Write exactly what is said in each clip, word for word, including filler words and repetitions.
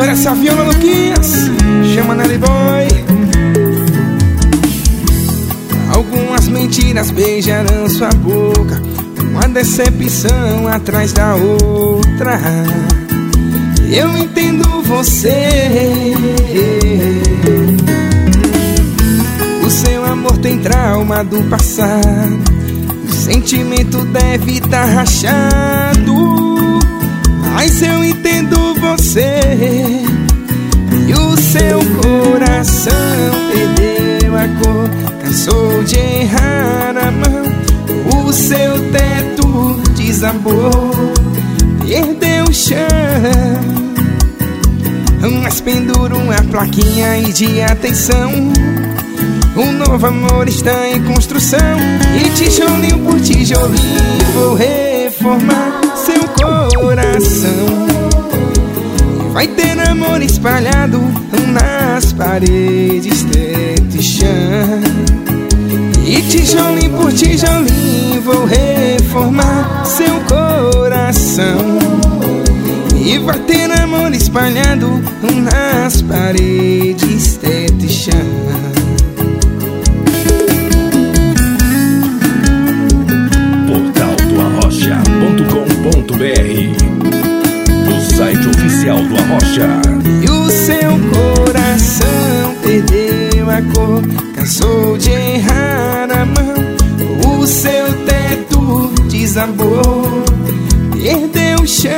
Chora essa viola, Luquinhas, chama Nelly Boy. Algumas mentiras beijarão sua boca, uma decepção atrás da outra. Eu entendo você. O seu amor tem trauma do passado, o sentimento deve estar rachado. Mas eu entendo você. E o seu coração perdeu a cor, cansou de errar a mão. O seu teto desabou, perdeu o chão. Mas pendura uma plaquinha aí de atenção. Um novo amor está em construção. E tijolinho por tijolinho vou reformar seu coração. Vai ter amor espalhado nas paredes, teto e chão. E tijolinho por tijolinho vou reformar seu coração. E vai ter amor espalhado nas paredes, teto e chão. portal do arrocha ponto com ponto br, o site oficial do Arrocha. E o seu coração perdeu a cor, cansou de errar a mão. O seu teto desabou, perdeu o chão.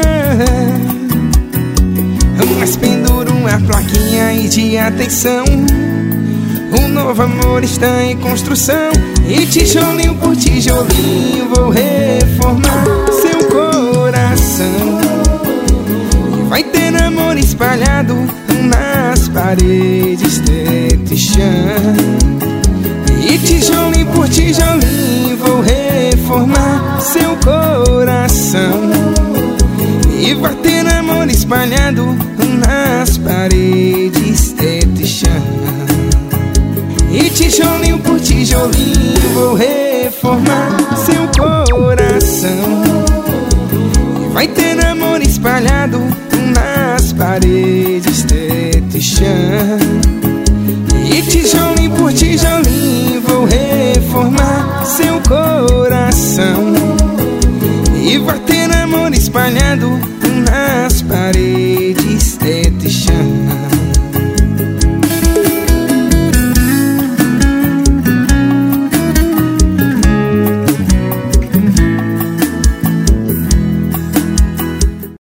Mas pendura uma plaquinha aí de atenção. Um novo amor está em construção. E tijolinho por tijolinho vou reformar seu coração. E vai ter amor espalhado nas paredes, teto e chão. E tijolinho por tijolinho vou reformar seu coração. E vai ter amor espalhado nas paredes, teto e chão. E tijolinho por tijolinho vou reformar seu coração. E vai ter amor espalhado nas paredes, teto e chão. E tijolinho por tijolinho vou reformar seu coração. E vai ter amor espalhado nas paredes, teto e chão.